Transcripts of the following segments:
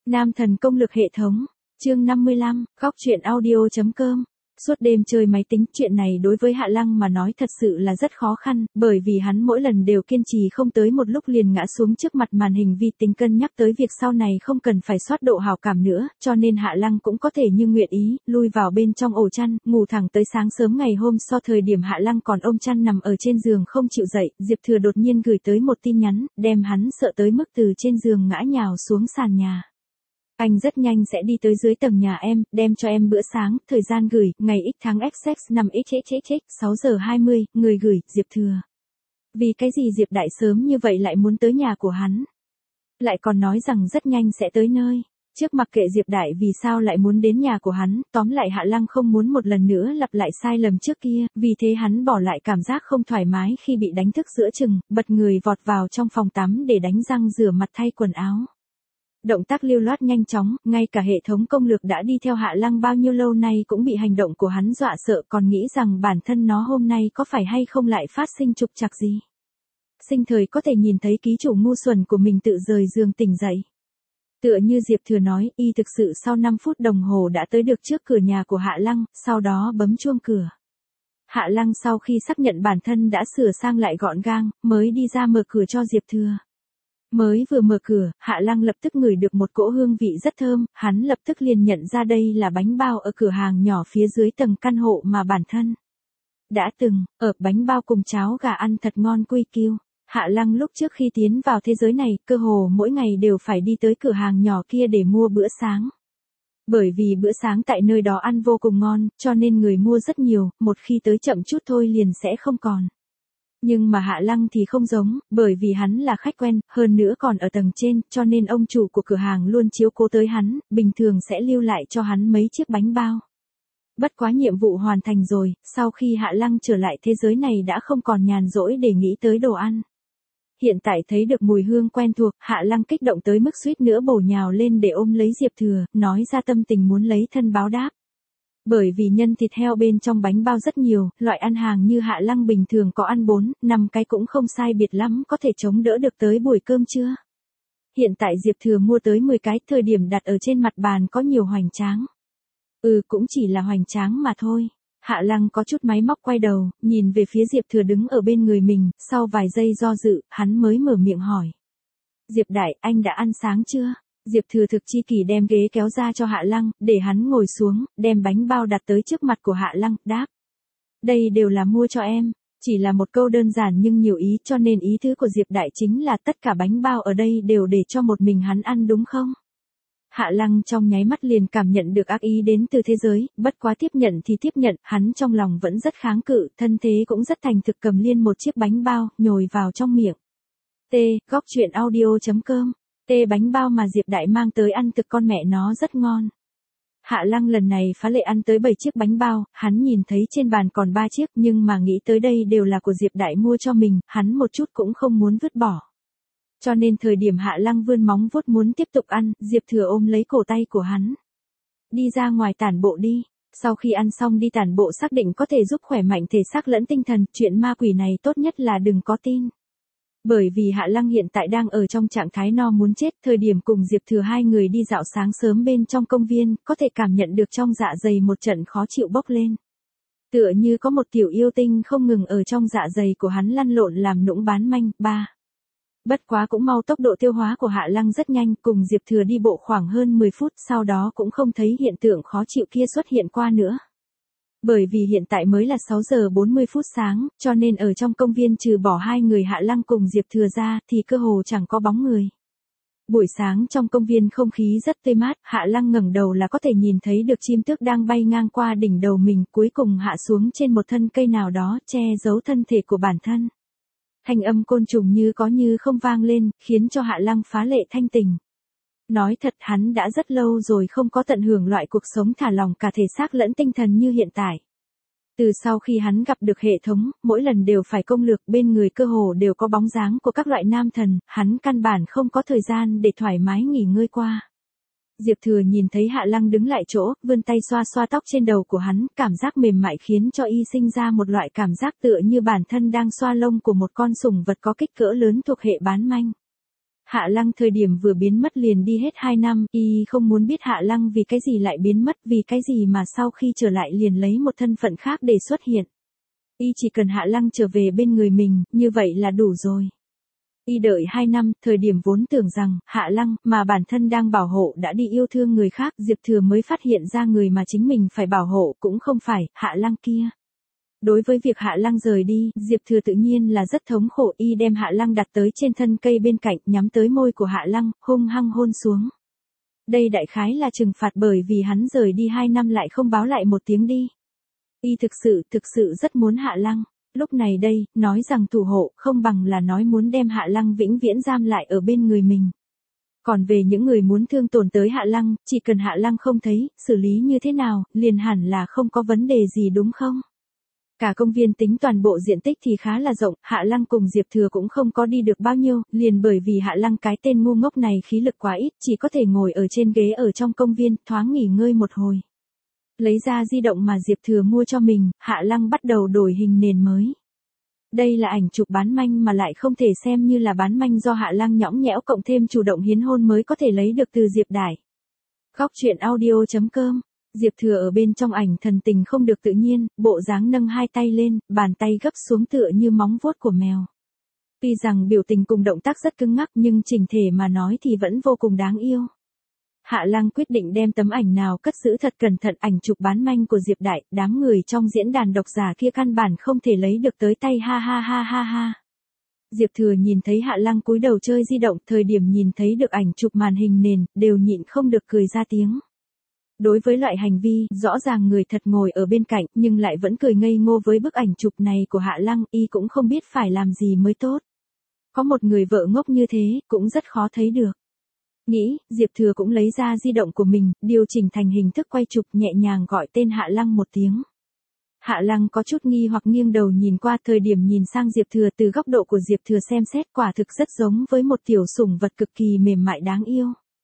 Nam thần công lực hệ thống, chương 55, góc truyện audio.com. Suốt đêm chơi máy tính, chuyện này đối với Hạ Lăng mà nói thật sự là rất khó khăn, bởi vì hắn mỗi lần đều kiên trì không tới một lúc liền ngã xuống trước mặt màn hình vi tính cân nhắc tới việc sau này không cần phải soát độ hảo cảm nữa, cho nên Hạ Lăng cũng có thể như nguyện ý, lui vào bên trong ổ chăn, ngủ thẳng tới sáng sớm ngày hôm sau. Thời điểm Hạ Lăng còn ôm chăn nằm ở trên giường không chịu dậy, Diệp Thừa đột nhiên gửi tới một tin nhắn, đem hắn sợ tới mức từ trên giường ngã nhào xuống sàn nhà. Anh rất nhanh sẽ đi tới dưới tầng nhà em, đem cho em bữa sáng, thời gian gửi, ngày x tháng XX năm XX, 6 giờ 20, người gửi, Diệp Thừa. Vì cái gì Diệp Đại sớm như vậy lại muốn tới nhà của hắn? Lại còn nói rằng rất nhanh sẽ tới nơi. Trước mặc kệ Diệp Đại vì sao lại muốn đến nhà của hắn, tóm lại Hạ Lăng không muốn một lần nữa lặp lại sai lầm trước kia, vì thế hắn bỏ lại cảm giác không thoải mái khi bị đánh thức giữa chừng, bật người vọt vào trong phòng tắm để đánh răng rửa mặt thay quần áo. Động tác lưu loát nhanh chóng, ngay cả hệ thống công lược đã đi theo Hạ Lăng bao nhiêu lâu nay cũng bị hành động của hắn dọa sợ, còn nghĩ rằng bản thân nó hôm nay có phải hay không lại phát sinh trục trặc gì. Sinh thời có thể nhìn thấy ký chủ ngu xuẩn của mình tự rời giường tỉnh dậy. Tựa như Diệp Thừa nói, y thực sự sau 5 phút đồng hồ đã tới được trước cửa nhà của Hạ Lăng, sau đó bấm chuông cửa. Hạ Lăng sau khi xác nhận bản thân đã sửa sang lại gọn gàng, mới đi ra mở cửa cho Diệp Thừa. Mới vừa mở cửa, Hạ Lăng lập tức ngửi được một cỗ hương vị rất thơm, hắn lập tức liền nhận ra đây là bánh bao ở cửa hàng nhỏ phía dưới tầng căn hộ mà bản thân đã từng, ở bánh bao cùng cháo gà ăn thật ngon quy kiu. Hạ Lăng lúc trước khi tiến vào thế giới này, cơ hồ mỗi ngày đều phải đi tới cửa hàng nhỏ kia để mua bữa sáng. Bởi vì bữa sáng tại nơi đó ăn vô cùng ngon, cho nên người mua rất nhiều, một khi tới chậm chút thôi liền sẽ không còn. Nhưng mà Hạ Lăng thì không giống, bởi vì hắn là khách quen, hơn nữa còn ở tầng trên, cho nên ông chủ của cửa hàng luôn chiếu cố tới hắn, bình thường sẽ lưu lại cho hắn mấy chiếc bánh bao. Bất quá nhiệm vụ hoàn thành rồi, sau khi Hạ Lăng trở lại thế giới này đã không còn nhàn rỗi để nghĩ tới đồ ăn. Hiện tại thấy được mùi hương quen thuộc, Hạ Lăng kích động tới mức suýt nữa bổ nhào lên để ôm lấy Diệp Thừa, nói ra tâm tình muốn lấy thân báo đáp. Bởi vì nhân thịt heo bên trong bánh bao rất nhiều, loại ăn hàng như Hạ Lăng bình thường có ăn 4, 5 cái cũng không sai biệt lắm, có thể chống đỡ được tới buổi cơm trưa. Hiện tại Diệp Thừa mua tới 10 cái, thời điểm đặt ở trên mặt bàn có nhiều hoành tráng. Cũng chỉ là hoành tráng mà thôi. Hạ Lăng có chút máy móc quay đầu, nhìn về phía Diệp Thừa đứng ở bên người mình, sau vài giây do dự, hắn mới mở miệng hỏi. Diệp Đại, anh đã ăn sáng chưa? Diệp Thừa thực chi kỷ đem ghế kéo ra cho Hạ Lăng, để hắn ngồi xuống, đem bánh bao đặt tới trước mặt của Hạ Lăng, đáp. Đây đều là mua cho em, chỉ là một câu đơn giản nhưng nhiều ý, cho nên ý tứ của Diệp Đại chính là tất cả bánh bao ở đây đều để cho một mình hắn ăn đúng không? Hạ Lăng trong nháy mắt liền cảm nhận được ác ý đến từ thế giới, bất quá tiếp nhận thì tiếp nhận, hắn trong lòng vẫn rất kháng cự, thân thế cũng rất thành thực cầm liên một chiếc bánh bao, nhồi vào trong miệng. Góc truyện audio.com. Bánh bao mà Diệp Đại mang tới ăn thực con mẹ nó rất ngon. Hạ Lăng lần này phá lệ ăn tới 7 chiếc bánh bao, hắn nhìn thấy trên bàn còn 3 chiếc nhưng mà nghĩ tới đây đều là của Diệp Đại mua cho mình, hắn một chút cũng không muốn vứt bỏ. Cho nên thời điểm Hạ Lăng vươn móng vuốt muốn tiếp tục ăn, Diệp Thừa ôm lấy cổ tay của hắn. Đi ra ngoài tản bộ đi, sau khi ăn xong đi tản bộ xác định có thể giúp khỏe mạnh thể xác lẫn tinh thần, chuyện ma quỷ này tốt nhất là đừng có tin. Bởi vì Hạ Lăng hiện tại đang ở trong trạng thái no muốn chết, thời điểm cùng Diệp Thừa hai người đi dạo sáng sớm bên trong công viên, có thể cảm nhận được trong dạ dày một trận khó chịu bốc lên. Tựa như có một tiểu yêu tinh không ngừng ở trong dạ dày của hắn lăn lộn làm nũng bán manh. Bất quá cũng mau, tốc độ tiêu hóa của Hạ Lăng rất nhanh, cùng Diệp Thừa đi bộ khoảng hơn 10 phút, sau đó cũng không thấy hiện tượng khó chịu kia xuất hiện qua nữa. Bởi vì hiện tại mới là 6 giờ 40 phút sáng, cho nên ở trong công viên trừ bỏ hai người Hạ Lăng cùng Diệp Thừa ra, thì cơ hồ chẳng có bóng người. Buổi sáng trong công viên không khí rất tươi mát, Hạ Lăng ngẩng đầu là có thể nhìn thấy được chim tước đang bay ngang qua đỉnh đầu mình, cuối cùng hạ xuống trên một thân cây nào đó, che giấu thân thể của bản thân. Thanh âm côn trùng như có như không vang lên, khiến cho Hạ Lăng phá lệ thanh tình. Nói thật hắn đã rất lâu rồi không có tận hưởng loại cuộc sống thả lỏng cả thể xác lẫn tinh thần như hiện tại. Từ sau khi hắn gặp được hệ thống, mỗi lần đều phải công lược, bên người cơ hồ đều có bóng dáng của các loại nam thần, hắn căn bản không có thời gian để thoải mái nghỉ ngơi qua. Diệp Thừa nhìn thấy Hạ Lăng đứng lại chỗ, vươn tay xoa xoa tóc trên đầu của hắn, cảm giác mềm mại khiến cho y sinh ra một loại cảm giác tựa như bản thân đang xoa lông của một con sủng vật có kích cỡ lớn thuộc hệ bán manh. Hạ Lăng thời điểm vừa biến mất liền đi hết 2 năm, y không muốn biết Hạ Lăng vì cái gì lại biến mất, vì cái gì mà sau khi trở lại liền lấy một thân phận khác để xuất hiện. Y chỉ cần Hạ Lăng trở về bên người mình, như vậy là đủ rồi. Y đợi 2 năm, thời điểm vốn tưởng rằng, Hạ Lăng, mà bản thân đang bảo hộ đã đi yêu thương người khác, Diệp Thừa mới phát hiện ra người mà chính mình phải bảo hộ cũng không phải, Hạ Lăng kia. Đối với việc Hạ Lăng rời đi, Diệp Thừa tự nhiên là rất thống khổ, y đem Hạ Lăng đặt tới trên thân cây bên cạnh, nhắm tới môi của Hạ Lăng, hung hăng hôn xuống. Đây đại khái là trừng phạt bởi vì hắn rời đi 2 năm lại không báo lại một tiếng đi. Y thực sự rất muốn Hạ Lăng. Lúc này đây, nói rằng thủ hộ, không bằng là nói muốn đem Hạ Lăng vĩnh viễn giam lại ở bên người mình. Còn về những người muốn thương tổn tới Hạ Lăng, chỉ cần Hạ Lăng không thấy, xử lý như thế nào, liền hẳn là không có vấn đề gì đúng không? Cả công viên tính toàn bộ diện tích thì khá là rộng, Hạ Lăng cùng Diệp Thừa cũng không có đi được bao nhiêu, liền bởi vì Hạ Lăng cái tên ngu ngốc này khí lực quá ít, chỉ có thể ngồi ở trên ghế ở trong công viên, thoáng nghỉ ngơi một hồi. Lấy ra di động mà Diệp Thừa mua cho mình, Hạ Lăng bắt đầu đổi hình nền mới. Đây là ảnh chụp bán manh mà lại không thể xem như là bán manh do Hạ Lăng nhõng nhẽo cộng thêm chủ động hiến hôn mới có thể lấy được từ Diệp Đại. Góc truyện audio.com. Diệp Thừa ở bên trong ảnh thần tình không được tự nhiên, bộ dáng nâng hai tay lên, bàn tay gấp xuống tựa như móng vuốt của mèo. Tuy rằng biểu tình cùng động tác rất cứng ngắc nhưng chỉnh thể mà nói thì vẫn vô cùng đáng yêu. Hạ Lăng quyết định đem tấm ảnh nào cất giữ thật cẩn thận, ảnh chụp bán manh của Diệp Đại, đám người trong diễn đàn độc giả kia căn bản không thể lấy được tới tay, ha ha ha ha ha. Diệp Thừa nhìn thấy Hạ Lăng cúi đầu chơi di động, thời điểm nhìn thấy được ảnh chụp màn hình nền, đều nhịn không được cười ra tiếng. Đối với loại hành vi, rõ ràng người thật ngồi ở bên cạnh, nhưng lại vẫn cười ngây ngô với bức ảnh chụp này của Hạ Lăng, y cũng không biết phải làm gì mới tốt. Có một người vợ ngốc như thế, cũng rất khó thấy được. Nghĩ, Diệp Thừa cũng lấy ra di động của mình, điều chỉnh thành hình thức quay chụp, nhẹ nhàng gọi tên Hạ Lăng một tiếng. Hạ Lăng có chút nghi hoặc nghiêng đầu nhìn qua, thời điểm nhìn sang Diệp Thừa, từ góc độ của Diệp Thừa xem xét quả thực rất giống với một tiểu sủng vật cực kỳ mềm mại đáng yêu.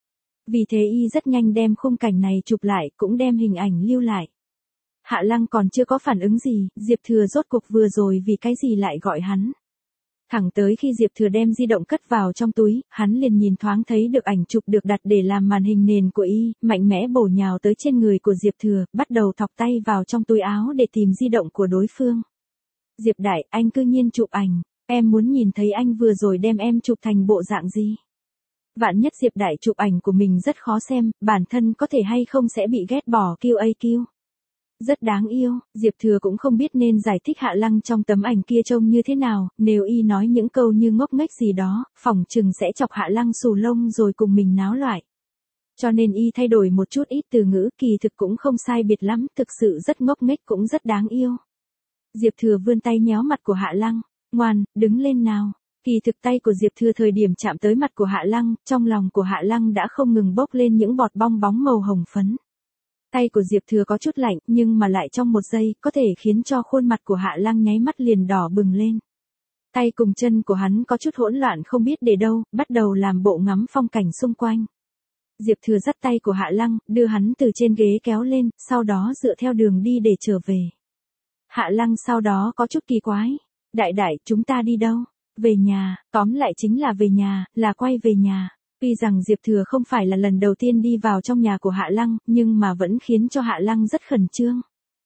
Vì thế y rất nhanh đem khung cảnh này chụp lại, cũng đem hình ảnh lưu lại. Hạ Lăng còn chưa có phản ứng gì, Diệp Thừa rốt cuộc vừa rồi vì cái gì lại gọi hắn. Thẳng tới khi Diệp Thừa đem di động cất vào trong túi, hắn liền nhìn thoáng thấy được ảnh chụp được đặt để làm màn hình nền của y, mạnh mẽ bổ nhào tới trên người của Diệp Thừa, bắt đầu thọc tay vào trong túi áo để tìm di động của đối phương. Diệp Đại, anh cư nhiên chụp ảnh, em muốn nhìn thấy anh vừa rồi đem em chụp thành bộ dạng gì. Vạn nhất Diệp Đại chụp ảnh của mình rất khó xem, bản thân có thể hay không sẽ bị ghét bỏ QAQ. Rất đáng yêu, Diệp Thừa cũng không biết nên giải thích Hạ Lăng trong tấm ảnh kia trông như thế nào, nếu y nói những câu như ngốc nghếch gì đó, phỏng chừng sẽ chọc Hạ Lăng xù lông rồi cùng mình náo loạn. Cho nên y thay đổi một chút ít từ ngữ, kỳ thực cũng không sai biệt lắm, thực sự rất ngốc nghếch cũng rất đáng yêu. Diệp Thừa vươn tay nhéo mặt của Hạ Lăng, ngoan, đứng lên nào. Kỳ thực tay của Diệp Thừa thời điểm chạm tới mặt của Hạ Lăng, trong lòng của Hạ Lăng đã không ngừng bốc lên những bọt bong bóng màu hồng phấn. Tay của Diệp Thừa có chút lạnh, nhưng mà lại trong một giây, có thể khiến cho khuôn mặt của Hạ Lăng nháy mắt liền đỏ bừng lên. Tay cùng chân của hắn có chút hỗn loạn không biết để đâu, bắt đầu làm bộ ngắm phong cảnh xung quanh. Diệp Thừa dắt tay của Hạ Lăng, đưa hắn từ trên ghế kéo lên, sau đó dựa theo đường đi để trở về. Hạ Lăng sau đó có chút kỳ quái. Đại đại, chúng ta đi đâu? Về nhà, tóm lại chính là về nhà, là quay về nhà. Tuy rằng Diệp Thừa không phải là lần đầu tiên đi vào trong nhà của Hạ Lăng, nhưng mà vẫn khiến cho Hạ Lăng rất khẩn trương.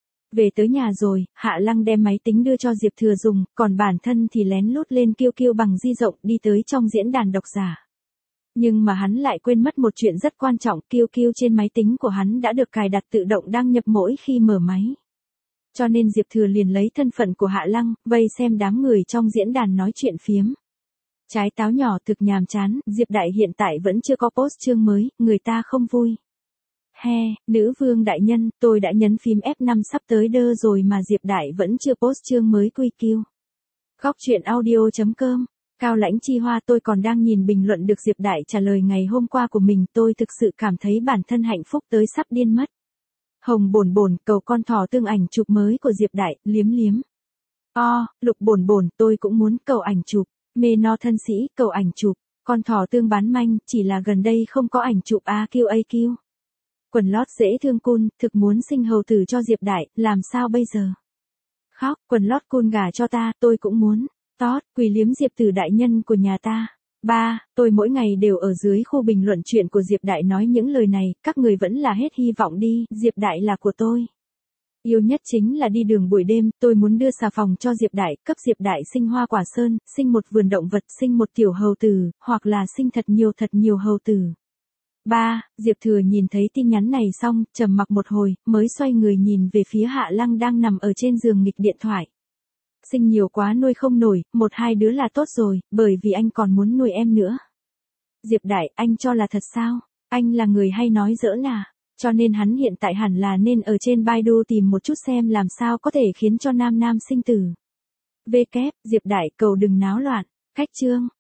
Về tới nhà rồi, Hạ Lăng đem máy tính đưa cho Diệp Thừa dùng, còn bản thân thì lén lút lên QQ bằng di rộng đi tới trong diễn đàn độc giả. Nhưng mà hắn lại quên mất một chuyện rất quan trọng, QQ trên máy tính của hắn đã được cài đặt tự động đăng nhập mỗi khi mở máy. Cho nên Diệp Thừa liền lấy thân phận của Hạ Lăng, vây xem đám người trong diễn đàn nói chuyện phiếm. Trái táo nhỏ thực nhàm chán, Diệp Đại hiện tại vẫn chưa có post chương mới, người ta không vui. He, nữ vương đại nhân, tôi đã nhấn phím F5 sắp tới đơ rồi mà Diệp Đại vẫn chưa post chương mới QQ. Góc truyện audio.com. Cao Lãnh Chi Hoa, tôi còn đang nhìn bình luận được Diệp Đại trả lời ngày hôm qua của mình, tôi thực sự cảm thấy bản thân hạnh phúc tới sắp điên mất. Hồng bồn bồn, cầu con thỏ tương ảnh chụp mới của Diệp Đại, liếm liếm. Lục bồn bồn, tôi cũng muốn cầu ảnh chụp. Mê no thân sĩ, cầu ảnh chụp. Con thỏ tương bán manh, chỉ là gần đây không có ảnh chụp QAQ. Quần lót dễ thương cool, thực muốn sinh hầu tử cho Diệp Đại, làm sao bây giờ? Khóc, quần lót cool gả cho ta, tôi cũng muốn. Tót, quỳ liếm Diệp Tử đại nhân của nhà ta. 3. Tôi mỗi ngày đều ở dưới khu bình luận chuyện của Diệp Đại nói những lời này, các người vẫn là hết hy vọng đi, Diệp Đại là của tôi. Yêu nhất chính là đi đường buổi đêm, tôi muốn đưa xà phòng cho Diệp Đại, cấp Diệp Đại sinh hoa quả sơn, sinh một vườn động vật, sinh một tiểu hầu tử, hoặc là sinh thật nhiều hầu tử. 3. Diệp Thừa nhìn thấy tin nhắn này xong, trầm mặc một hồi, mới xoay người nhìn về phía Hạ Lăng đang nằm ở trên giường nghịch điện thoại. Sinh nhiều quá nuôi không nổi, 1-2 đứa là tốt rồi, bởi vì anh còn muốn nuôi em nữa. Diệp Đại, anh cho là thật sao? Anh là người hay nói giỡn à? Cho nên hắn hiện tại hẳn là nên ở trên Baidu tìm một chút xem làm sao có thể khiến cho nam sinh tử. Diệp Đại cầu đừng náo loạn. Cách chương